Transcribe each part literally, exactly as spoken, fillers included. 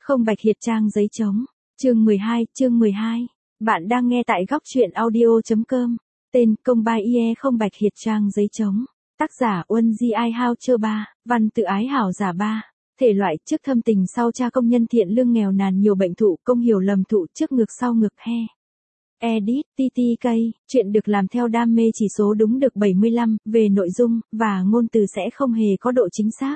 Không bạch hiệt trang giấy trống. Chương mười hai, chương mười hai. Bạn đang nghe tại góc truyện audio.com. Tên Công Bai Ie không bạch hiệt trang giấy trống. Tác giả Uân Di Ai Hao Chơ Ba. Văn tự ái hảo giả ba. Thể loại trước thâm tình sau cha công nhân thiện lương nghèo nàn nhiều bệnh thụ công hiểu lầm thụ trước ngược sau ngược he. Edit, tê tê ca, chuyện được làm theo đam mê chỉ số đúng được bảy mươi lăm, về nội dung, và ngôn từ sẽ không hề có độ chính xác.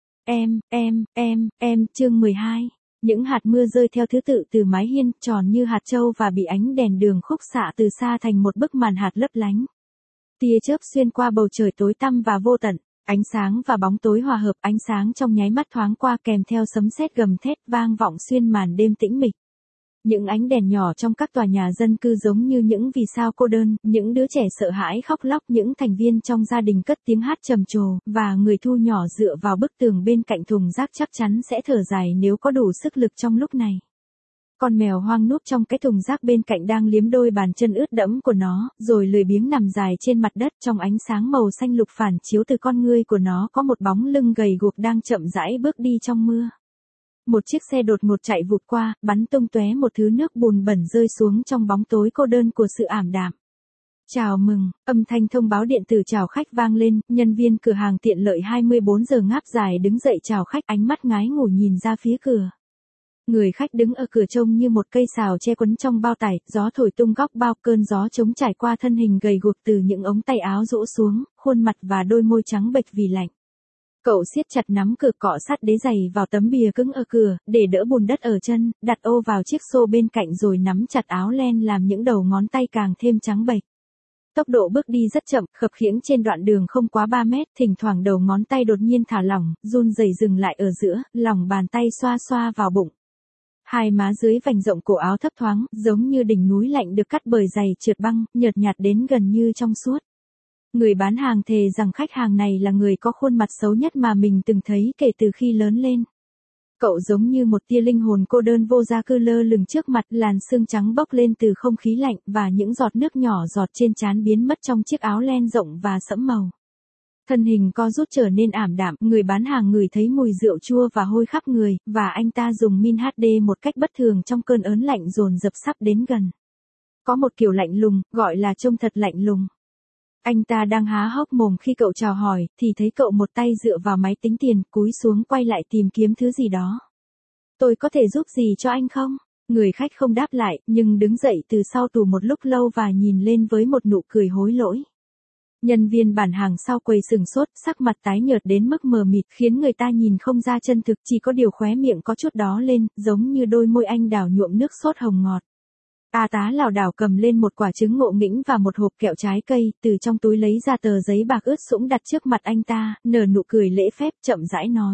Em, em, em, em, chương mười hai. Những hạt mưa rơi theo thứ tự từ mái hiên, tròn như hạt châu và bị ánh đèn đường khúc xạ từ xa thành một bức màn hạt lấp lánh. Tia chớp xuyên qua bầu trời tối tăm và vô tận, ánh sáng và bóng tối hòa hợp, ánh sáng trong nháy mắt thoáng qua kèm theo sấm sét gầm thét vang vọng xuyên màn đêm tĩnh mịch. Những ánh đèn nhỏ trong các tòa nhà dân cư giống như những vì sao cô đơn, những đứa trẻ sợ hãi khóc lóc, những thành viên trong gia đình cất tiếng hát trầm trồ, và người thu nhỏ dựa vào bức tường bên cạnh thùng rác chắc chắn sẽ thở dài nếu có đủ sức lực trong lúc này. Con mèo hoang núp trong cái thùng rác bên cạnh đang liếm đôi bàn chân ướt đẫm của nó, rồi lười biếng nằm dài trên mặt đất trong ánh sáng màu xanh lục phản chiếu từ con ngươi của nó có một bóng lưng gầy guộc đang chậm rãi bước đi trong mưa. Một chiếc xe đột ngột chạy vụt qua, bắn tung tóe một thứ nước bùn bẩn rơi xuống trong bóng tối cô đơn của sự ảm đạm. Chào mừng, âm thanh thông báo điện tử chào khách vang lên, nhân viên cửa hàng tiện lợi hai mươi bốn giờ ngáp dài đứng dậy chào khách, ánh mắt ngái ngủ nhìn ra phía cửa. Người khách đứng ở cửa trông như một cây sào che quấn trong bao tải, gió thổi tung góc bao, cơn gió trống trải qua thân hình gầy guộc từ những ống tay áo rũ xuống, khuôn mặt và đôi môi trắng bệch vì lạnh. Cậu siết chặt nắm cửa cọ sát đế giày vào tấm bìa cứng ở cửa, để đỡ bùn đất ở chân, đặt ô vào chiếc xô bên cạnh rồi nắm chặt áo len làm những đầu ngón tay càng thêm trắng bệch. Tốc độ bước đi rất chậm, khập khiễng trên đoạn đường không quá ba mét, thỉnh thoảng đầu ngón tay đột nhiên thả lỏng, run rẩy dừng lại ở giữa, lòng bàn tay xoa xoa vào bụng. Hai má dưới vành rộng cổ áo thấp thoáng, giống như đỉnh núi lạnh được cắt bởi giày trượt băng, nhợt nhạt đến gần như trong suốt. Người bán hàng thề rằng khách hàng này là người có khuôn mặt xấu nhất mà mình từng thấy kể từ khi lớn lên. Cậu giống như một tia linh hồn cô đơn vô gia cư lơ lửng trước mặt, làn sương trắng bốc lên từ không khí lạnh và những giọt nước nhỏ giọt trên trán biến mất trong chiếc áo len rộng và sẫm màu. Thân hình co rút trở nên ảm đạm, người bán hàng ngửi thấy mùi rượu chua và hôi khắp người, và anh ta dùng min hát đê một cách bất thường trong cơn ớn lạnh dồn dập sắp đến gần. Có một kiểu lạnh lùng, gọi là trông thật lạnh lùng. Anh ta đang há hốc mồm khi cậu chào hỏi, thì thấy cậu một tay dựa vào máy tính tiền, cúi xuống quay lại tìm kiếm thứ gì đó. Tôi có thể giúp gì cho anh không? Người khách không đáp lại, nhưng đứng dậy từ sau tủ một lúc lâu và nhìn lên với một nụ cười hối lỗi. Nhân viên bản hàng sau quầy sừng sốt, sắc mặt tái nhợt đến mức mờ mịt khiến người ta nhìn không ra chân thực, chỉ có điều khóe miệng có chút đó lên, giống như đôi môi anh đào nhuộm nước sốt hồng ngọt. A tá lảo đảo cầm lên một quả trứng ngộ nghĩnh và một hộp kẹo trái cây, từ trong túi lấy ra tờ giấy bạc ướt sũng đặt trước mặt anh ta, nở nụ cười lễ phép chậm rãi nói.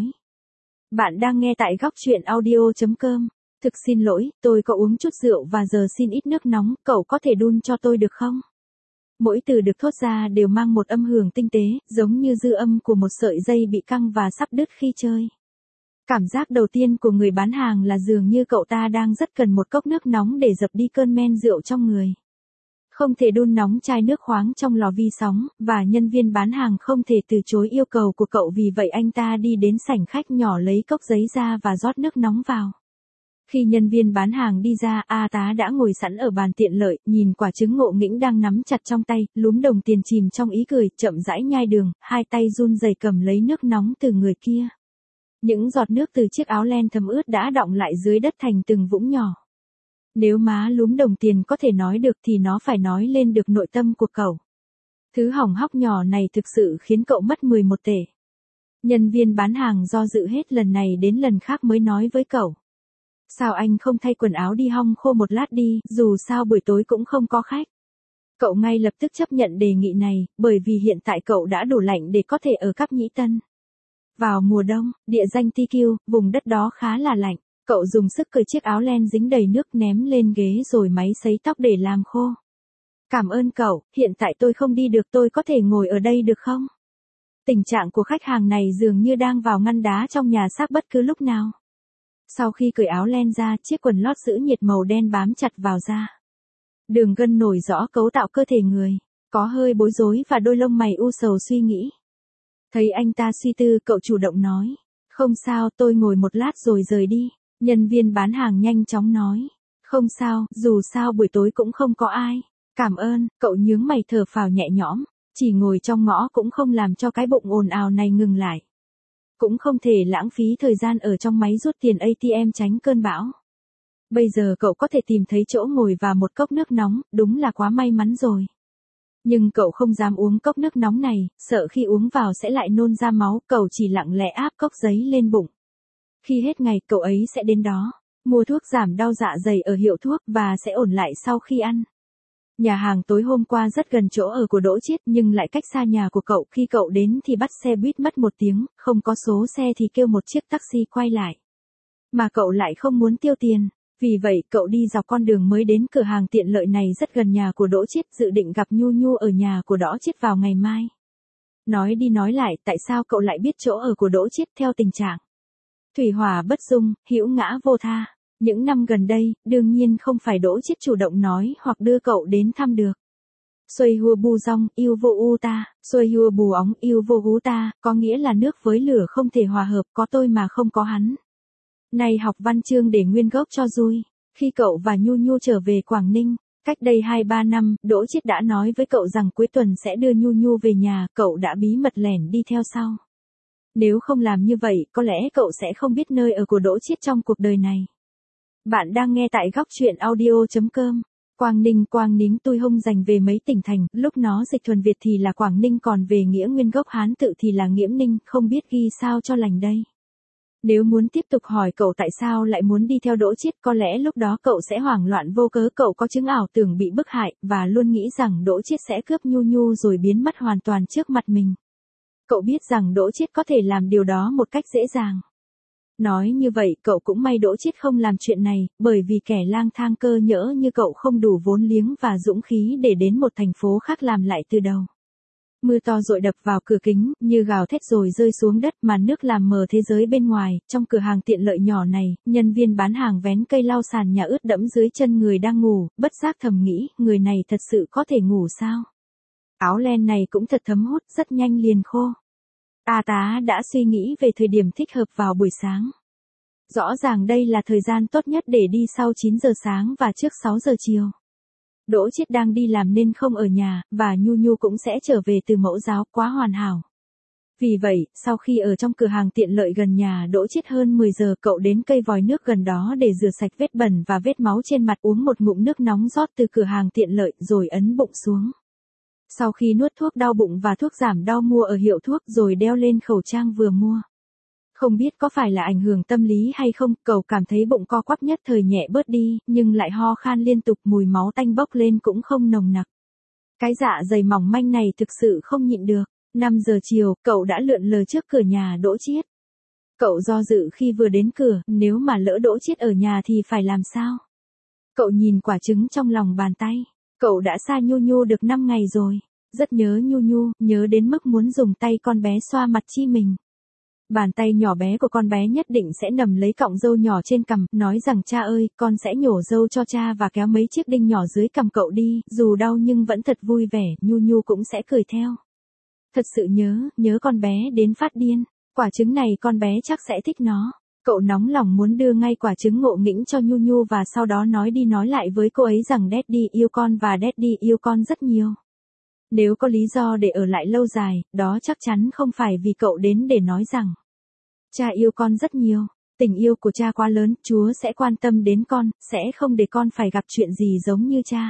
Bạn đang nghe tại góc truyện audio.com. Thực xin lỗi, tôi có uống chút rượu và giờ xin ít nước nóng, cậu có thể đun cho tôi được không? Mỗi từ được thốt ra đều mang một âm hưởng tinh tế, giống như dư âm của một sợi dây bị căng và sắp đứt khi chơi. Cảm giác đầu tiên của người bán hàng là dường như cậu ta đang rất cần một cốc nước nóng để dập đi cơn men rượu trong người. Không thể đun nóng chai nước khoáng trong lò vi sóng, và nhân viên bán hàng không thể từ chối yêu cầu của cậu, vì vậy anh ta đi đến sảnh khách nhỏ lấy cốc giấy ra và rót nước nóng vào. Khi nhân viên bán hàng đi ra, A tá đã ngồi sẵn ở bàn tiện lợi, nhìn quả trứng ngộ nghĩnh đang nắm chặt trong tay, lúm đồng tiền chìm trong ý cười, chậm rãi nhai đường, hai tay run rẩy cầm lấy nước nóng từ người kia. Những giọt nước từ chiếc áo len thấm ướt đã đọng lại dưới đất thành từng vũng nhỏ. Nếu má lúm đồng tiền có thể nói được thì nó phải nói lên được nội tâm của cậu. Thứ hỏng hóc nhỏ này thực sự khiến cậu mất mười một tệ. Nhân viên bán hàng do dự hết lần này đến lần khác mới nói với cậu. Sao anh không thay quần áo đi hong khô một lát đi, dù sao buổi tối cũng không có khách. Cậu ngay lập tức chấp nhận đề nghị này, bởi vì hiện tại cậu đã đủ lạnh để có thể ở Cáp Nhĩ Tân. Vào mùa đông, địa danh tê kiu, vùng đất đó khá là lạnh. Cậu dùng sức cởi chiếc áo len dính đầy nước ném lên ghế rồi máy sấy tóc để làm khô. Cảm ơn cậu, hiện tại tôi không đi được, tôi có thể ngồi ở đây được không? Tình trạng của khách hàng này dường như đang vào ngăn đá trong nhà xác bất cứ lúc nào. Sau khi cởi áo len ra, chiếc quần lót giữ nhiệt màu đen bám chặt vào da. Đường gân nổi rõ cấu tạo cơ thể người, có hơi bối rối và đôi lông mày u sầu suy nghĩ. Thấy anh ta suy tư, cậu chủ động nói. Không sao, tôi ngồi một lát rồi rời đi. Nhân viên bán hàng nhanh chóng nói. Không sao, dù sao buổi tối cũng không có ai. Cảm ơn, cậu nhướng mày thở phào nhẹ nhõm. Chỉ ngồi trong ngõ cũng không làm cho cái bụng ồn ào này ngừng lại. Cũng không thể lãng phí thời gian ở trong máy rút tiền a tê em tránh cơn bão. Bây giờ cậu có thể tìm thấy chỗ ngồi và một cốc nước nóng, đúng là quá may mắn rồi. Nhưng cậu không dám uống cốc nước nóng này, sợ khi uống vào sẽ lại nôn ra máu, cậu chỉ lặng lẽ áp cốc giấy lên bụng. Khi hết ngày cậu ấy sẽ đến đó, mua thuốc giảm đau dạ dày ở hiệu thuốc và sẽ ổn lại sau khi ăn. Nhà hàng tối hôm qua rất gần chỗ ở của Đỗ Chiết nhưng lại cách xa nhà của cậu. Khi cậu đến thì bắt xe buýt mất một tiếng, không có số xe thì kêu một chiếc taxi quay lại. Mà cậu lại không muốn tiêu tiền. Vì vậy cậu đi dọc con đường mới đến cửa hàng tiện lợi này rất gần nhà của Đỗ Chiết, dự định gặp Nhu Nhu ở nhà của Đỗ Chiết vào ngày mai. Nói đi nói lại, tại sao cậu lại biết chỗ ở của Đỗ Chiết theo tình trạng thủy hỏa bất dung, hữu ngã vô tha. Những năm gần đây, đương nhiên không phải Đỗ Chiết chủ động nói hoặc đưa cậu đến thăm được. Xuôi hua bu rong, yêu vô u ta, xuôi hua bù óng, yêu vô hú ta, có nghĩa là nước với lửa không thể hòa hợp, có tôi mà không có hắn. Này học văn chương để nguyên gốc cho vui. Khi cậu và Nhu Nhu trở về Quảng Ninh, cách đây hai ba năm, Đỗ Chiết đã nói với cậu rằng cuối tuần sẽ đưa Nhu Nhu về nhà, cậu đã bí mật lẻn đi theo sau. Nếu không làm như vậy, có lẽ cậu sẽ không biết nơi ở của Đỗ Chiết trong cuộc đời này. Bạn đang nghe tại góc truyện audio chấm com. Quảng Ninh Quảng Ninh tôi hông dành về mấy tỉnh thành, lúc nó dịch thuần Việt thì là Quảng Ninh còn về nghĩa nguyên gốc Hán tự thì là Nghiễm Ninh, không biết ghi sao cho lành đây. Nếu muốn tiếp tục hỏi cậu tại sao lại muốn đi theo Đỗ Chiết, có lẽ lúc đó cậu sẽ hoảng loạn vô cớ, cậu có chứng ảo tưởng bị bức hại, và luôn nghĩ rằng Đỗ Chiết sẽ cướp Nhu Nhu rồi biến mất hoàn toàn trước mặt mình. Cậu biết rằng Đỗ Chiết có thể làm điều đó một cách dễ dàng. Nói như vậy cậu cũng may Đỗ Chiết không làm chuyện này, bởi vì kẻ lang thang cơ nhỡ như cậu không đủ vốn liếng và dũng khí để đến một thành phố khác làm lại từ đầu. Mưa to dội đập vào cửa kính, như gào thét rồi rơi xuống đất, màn nước làm mờ thế giới bên ngoài. Trong cửa hàng tiện lợi nhỏ này, nhân viên bán hàng vén cây lau sàn nhà ướt đẫm dưới chân người đang ngủ, bất giác thầm nghĩ, người này thật sự có thể ngủ sao? Áo len này cũng thật thấm hút, rất nhanh liền khô. A tá đã suy nghĩ về thời điểm thích hợp vào buổi sáng. Rõ ràng đây là thời gian tốt nhất để đi sau chín giờ sáng và trước sáu giờ chiều. Đỗ Chiết đang đi làm nên không ở nhà, và Nhu Nhu cũng sẽ trở về từ mẫu giáo, quá hoàn hảo. Vì vậy, sau khi ở trong cửa hàng tiện lợi gần nhà Đỗ Chiết hơn mười giờ, cậu đến cây vòi nước gần đó để rửa sạch vết bẩn và vết máu trên mặt, uống một ngụm nước nóng rót từ cửa hàng tiện lợi, rồi ấn bụng xuống. Sau khi nuốt thuốc đau bụng và thuốc giảm đau mua ở hiệu thuốc rồi đeo lên khẩu trang vừa mua. Không biết có phải là ảnh hưởng tâm lý hay không, cậu cảm thấy bụng co quắp nhất thời nhẹ bớt đi, nhưng lại ho khan liên tục, mùi máu tanh bốc lên cũng không nồng nặc. Cái dạ dày mỏng manh này thực sự không nhịn được. năm giờ chiều, cậu đã lượn lờ trước cửa nhà Đỗ Chiết. Cậu do dự khi vừa đến cửa, nếu mà lỡ Đỗ Chiết ở nhà thì phải làm sao? Cậu nhìn quả trứng trong lòng bàn tay. Cậu đã xa Nhu Nhu được năm ngày rồi. Rất nhớ Nhu Nhu, nhớ đến mức muốn dùng tay con bé xoa mặt chi mình. Bàn tay nhỏ bé của con bé nhất định sẽ nằm lấy cọng râu nhỏ trên cằm, nói rằng cha ơi, con sẽ nhổ râu cho cha và kéo mấy chiếc đinh nhỏ dưới cằm cậu đi, dù đau nhưng vẫn thật vui vẻ, Nhu Nhu cũng sẽ cười theo. Thật sự nhớ, nhớ con bé đến phát điên, quả trứng này con bé chắc sẽ thích nó. Cậu nóng lòng muốn đưa ngay quả trứng ngộ nghĩnh cho Nhu Nhu và sau đó nói đi nói lại với cô ấy rằng Daddy yêu con và Daddy yêu con rất nhiều. Nếu có lý do để ở lại lâu dài, đó chắc chắn không phải vì cậu đến để nói rằng cha yêu con rất nhiều. Tình yêu của cha quá lớn, Chúa sẽ quan tâm đến con, sẽ không để con phải gặp chuyện gì giống như cha.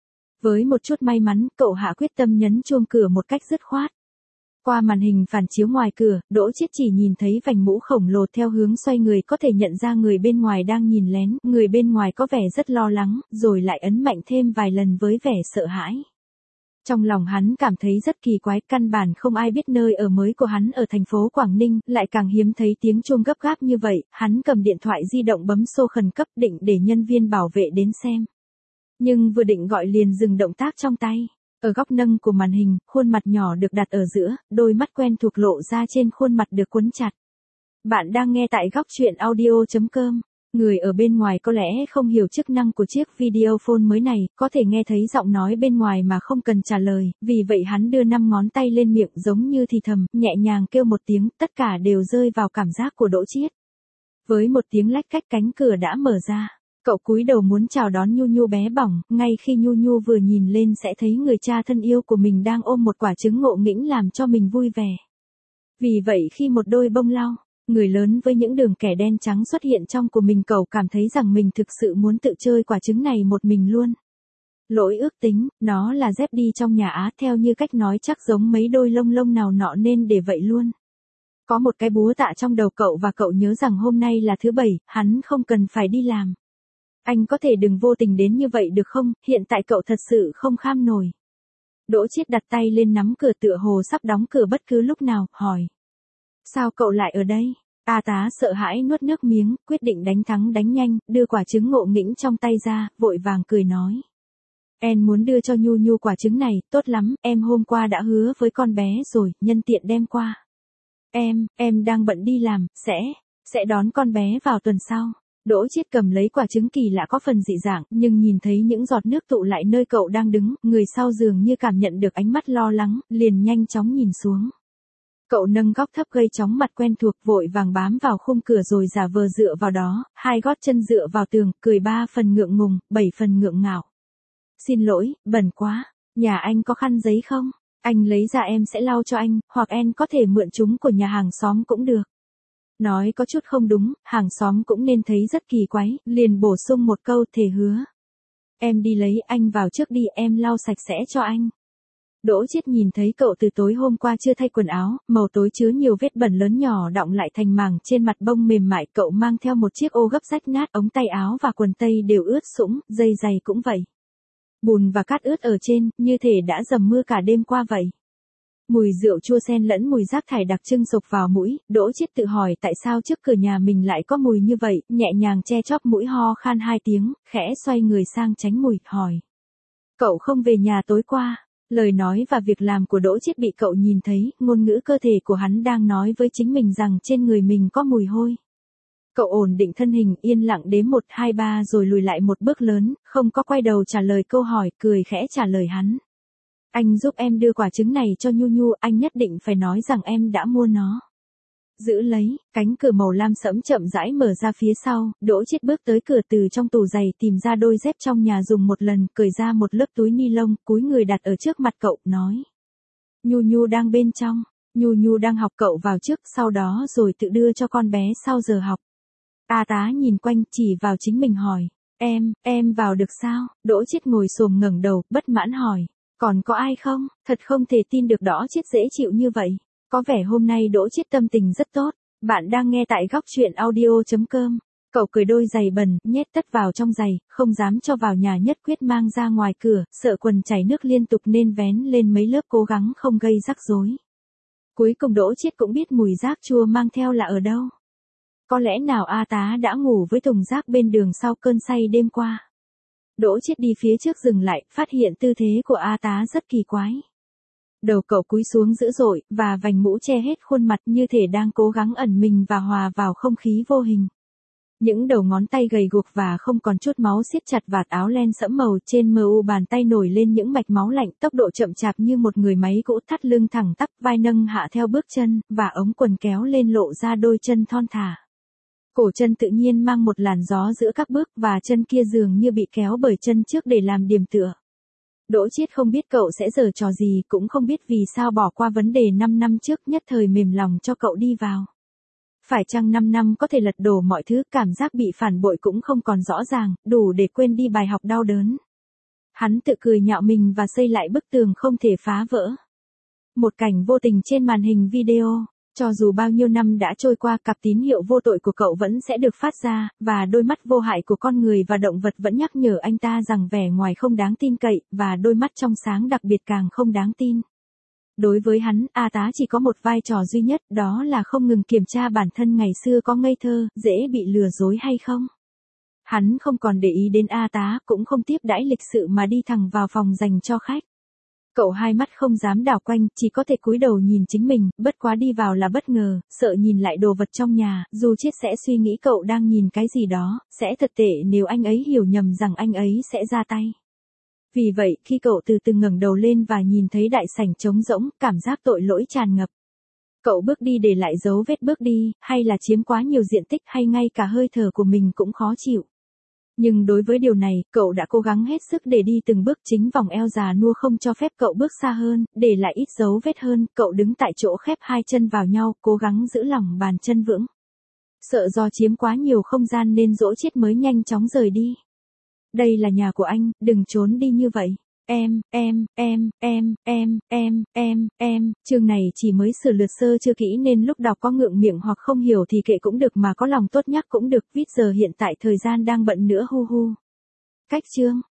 Với một chút may mắn, cậu hạ quyết tâm nhấn chuông cửa một cách dứt khoát. Qua màn hình phản chiếu ngoài cửa, Đỗ Chiết chỉ nhìn thấy vành mũ khổng lồ theo hướng xoay người, có thể nhận ra người bên ngoài đang nhìn lén, người bên ngoài có vẻ rất lo lắng, rồi lại ấn mạnh thêm vài lần với vẻ sợ hãi. Trong lòng hắn cảm thấy rất kỳ quái, căn bản không ai biết nơi ở mới của hắn ở thành phố Quảng Ninh, lại càng hiếm thấy tiếng chuông gấp gáp như vậy, hắn cầm điện thoại di động bấm số khẩn cấp định để nhân viên bảo vệ đến xem. Nhưng vừa định gọi liền dừng động tác trong tay. Ở góc nâng của màn hình, khuôn mặt nhỏ được đặt ở giữa, đôi mắt quen thuộc lộ ra trên khuôn mặt được quấn chặt. Bạn đang nghe tại góc truyện audio chấm com. Người ở bên ngoài có lẽ không hiểu chức năng của chiếc video phone mới này, có thể nghe thấy giọng nói bên ngoài mà không cần trả lời, vì vậy hắn đưa năm ngón tay lên miệng giống như thì thầm, nhẹ nhàng kêu một tiếng, tất cả đều rơi vào cảm giác của Đỗ Chiết. Với một tiếng lách cách cánh cửa đã mở ra. Cậu cúi đầu muốn chào đón Nhu Nhu bé bỏng, ngay khi Nhu Nhu vừa nhìn lên sẽ thấy người cha thân yêu của mình đang ôm một quả trứng ngộ nghĩnh làm cho mình vui vẻ. Vì vậy khi một đôi bông lau, người lớn với những đường kẻ đen trắng xuất hiện trong của mình, cậu cảm thấy rằng mình thực sự muốn tự chơi quả trứng này một mình luôn. Lỗi ước tính, nó là dép đi trong nhà Á theo như cách nói chắc giống mấy đôi lông lông nào nọ nên để vậy luôn. Có một cái búa tạ trong đầu cậu và cậu nhớ rằng hôm nay là thứ bảy, hắn không cần phải đi làm. Anh có thể đừng vô tình đến như vậy được không, hiện tại cậu thật sự không kham nổi. Đỗ Chiết đặt tay lên nắm cửa tựa hồ sắp đóng cửa bất cứ lúc nào, hỏi. Sao cậu lại ở đây? A Tá sợ hãi nuốt nước miếng, quyết định đánh thắng đánh nhanh, đưa quả trứng ngộ nghĩnh trong tay ra, vội vàng cười nói. Em muốn đưa cho Nhu Nhu quả trứng này, tốt lắm, em hôm qua đã hứa với con bé rồi, nhân tiện đem qua. Em, em đang bận đi làm, sẽ, sẽ đón con bé vào tuần sau. Đỗ Chiết cầm lấy quả trứng kỳ lạ có phần dị dạng, nhưng nhìn thấy những giọt nước tụ lại nơi cậu đang đứng, người sau dường như cảm nhận được ánh mắt lo lắng, liền nhanh chóng nhìn xuống. Cậu nâng góc thấp gây chóng mặt quen thuộc, vội vàng bám vào khung cửa rồi giả vờ dựa vào đó, hai gót chân dựa vào tường, cười ba phần ngượng ngùng, bảy phần ngượng ngạo. Xin lỗi, bẩn quá, nhà anh có khăn giấy không? Anh lấy ra em sẽ lau cho anh, hoặc em có thể mượn chúng của nhà hàng xóm cũng được. Nói có chút không đúng, hàng xóm cũng nên thấy rất kỳ quái, liền bổ sung một câu thề hứa. Em đi lấy, anh vào trước đi, em lau sạch sẽ cho anh. Đỗ Chiết nhìn thấy cậu từ tối hôm qua chưa thay quần áo, màu tối chứa nhiều vết bẩn lớn nhỏ đọng lại thành mảng trên mặt bông mềm mại, cậu mang theo một chiếc ô gấp rách nát, ống tay áo và quần tây đều ướt sũng, dây giày cũng vậy. Bùn và cát ướt ở trên, như thể đã dầm mưa cả đêm qua vậy. Mùi rượu chua xen lẫn mùi rác thải đặc trưng sộc vào mũi, Đỗ Chiết tự hỏi tại sao trước cửa nhà mình lại có mùi như vậy, nhẹ nhàng che chóp mũi ho khan hai tiếng, khẽ xoay người sang tránh mùi, hỏi. Cậu không về nhà tối qua? Lời nói và việc làm của Đỗ Chiết bị cậu nhìn thấy, ngôn ngữ cơ thể của hắn đang nói với chính mình rằng trên người mình có mùi hôi. Cậu ổn định thân hình, yên lặng đếm một hai ba rồi lùi lại một bước lớn, không có quay đầu trả lời câu hỏi, cười khẽ trả lời hắn. Anh giúp em đưa quả trứng này cho Nhu Nhu, anh nhất định phải nói rằng em đã mua nó. Giữ lấy, cánh cửa màu lam sẫm chậm rãi mở ra phía sau, Đỗ Chiết bước tới cửa, từ trong tủ giày tìm ra đôi dép trong nhà dùng một lần, cởi ra một lớp túi ni lông, cúi người đặt ở trước mặt cậu, nói. Nhu Nhu đang bên trong, Nhu Nhu đang học, cậu vào trước, sau đó rồi tự đưa cho con bé sau giờ học. A Tá nhìn quanh, chỉ vào chính mình hỏi, em, em vào được sao? Đỗ Chiết ngồi xổm ngẩng đầu, bất mãn hỏi, còn có ai không? Thật không thể tin được Đỗ Chiết dễ chịu như vậy. Có vẻ hôm nay Đỗ Chiết tâm tình rất tốt. Bạn đang nghe tại góc truyện audio chấm com. Cậu cởi đôi giày bẩn, nhét tất vào trong giày, không dám cho vào nhà, nhất quyết mang ra ngoài cửa, sợ quần chảy nước liên tục nên vén lên mấy lớp, cố gắng không gây rắc rối. Cuối cùng Đỗ Chiết cũng biết mùi rác chua mang theo là ở đâu. Có lẽ nào A Tá đã ngủ với thùng rác bên đường sau cơn say đêm qua. Đỗ Chiết đi phía trước dừng lại, phát hiện tư thế của A Tá rất kỳ quái. Đầu cậu cúi xuống dữ dội, và vành mũ che hết khuôn mặt như thể đang cố gắng ẩn mình và hòa vào không khí vô hình. Những đầu ngón tay gầy guộc và không còn chút máu siết chặt vạt áo len sẫm màu, trên mờ u bàn tay nổi lên những mạch máu lạnh, tốc độ chậm chạp như một người máy cũ, thắt lưng thẳng tắp, vai nâng hạ theo bước chân, và ống quần kéo lên lộ ra đôi chân thon thả. Cổ chân tự nhiên mang một làn gió giữa các bước, và chân kia dường như bị kéo bởi chân trước để làm điểm tựa. Đỗ Chiết không biết cậu sẽ giở trò gì, cũng không biết vì sao bỏ qua vấn đề năm năm trước, nhất thời mềm lòng cho cậu đi vào. Phải chăng năm năm có thể lật đổ mọi thứ, cảm giác bị phản bội cũng không còn rõ ràng, đủ để quên đi bài học đau đớn. Hắn tự cười nhạo mình và xây lại bức tường không thể phá vỡ. Một cảnh vô tình trên màn hình video. Cho dù bao nhiêu năm đã trôi qua, cặp tín hiệu vô tội của cậu vẫn sẽ được phát ra, và đôi mắt vô hại của con người và động vật vẫn nhắc nhở anh ta rằng vẻ ngoài không đáng tin cậy, và đôi mắt trong sáng đặc biệt càng không đáng tin. Đối với hắn, A Tá chỉ có một vai trò duy nhất, đó là không ngừng kiểm tra bản thân ngày xưa có ngây thơ, dễ bị lừa dối hay không. Hắn không còn để ý đến A Tá, cũng không tiếp đãi lịch sự mà đi thẳng vào phòng dành cho khách. Cậu hai mắt không dám đảo quanh, chỉ có thể cúi đầu nhìn chính mình, bất quá đi vào là bất ngờ, sợ nhìn lại đồ vật trong nhà, dù Chiết sẽ suy nghĩ cậu đang nhìn cái gì đó, sẽ thật tệ nếu anh ấy hiểu nhầm rằng anh ấy sẽ ra tay. Vì vậy, khi cậu từ từ ngẩng đầu lên và nhìn thấy đại sảnh trống rỗng, cảm giác tội lỗi tràn ngập. Cậu bước đi để lại dấu vết bước đi, hay là chiếm quá nhiều diện tích, hay ngay cả hơi thở của mình cũng khó chịu. Nhưng đối với điều này, cậu đã cố gắng hết sức để đi từng bước, chính vòng eo già nua không cho phép cậu bước xa hơn, để lại ít dấu vết hơn, cậu đứng tại chỗ khép hai chân vào nhau, cố gắng giữ lòng bàn chân vững. Sợ do chiếm quá nhiều không gian nên dỗ chết mới nhanh chóng rời đi. Đây là nhà của anh, đừng trốn đi như vậy. Em, em, em, em, em, em, em, em, chương này chỉ mới sửa lượt sơ chưa kỹ nên lúc đọc có ngượng miệng hoặc không hiểu thì kệ cũng được, mà có lòng tốt nhắc cũng được, viết giờ hiện tại thời gian đang bận nữa, hu hu. Cách chương.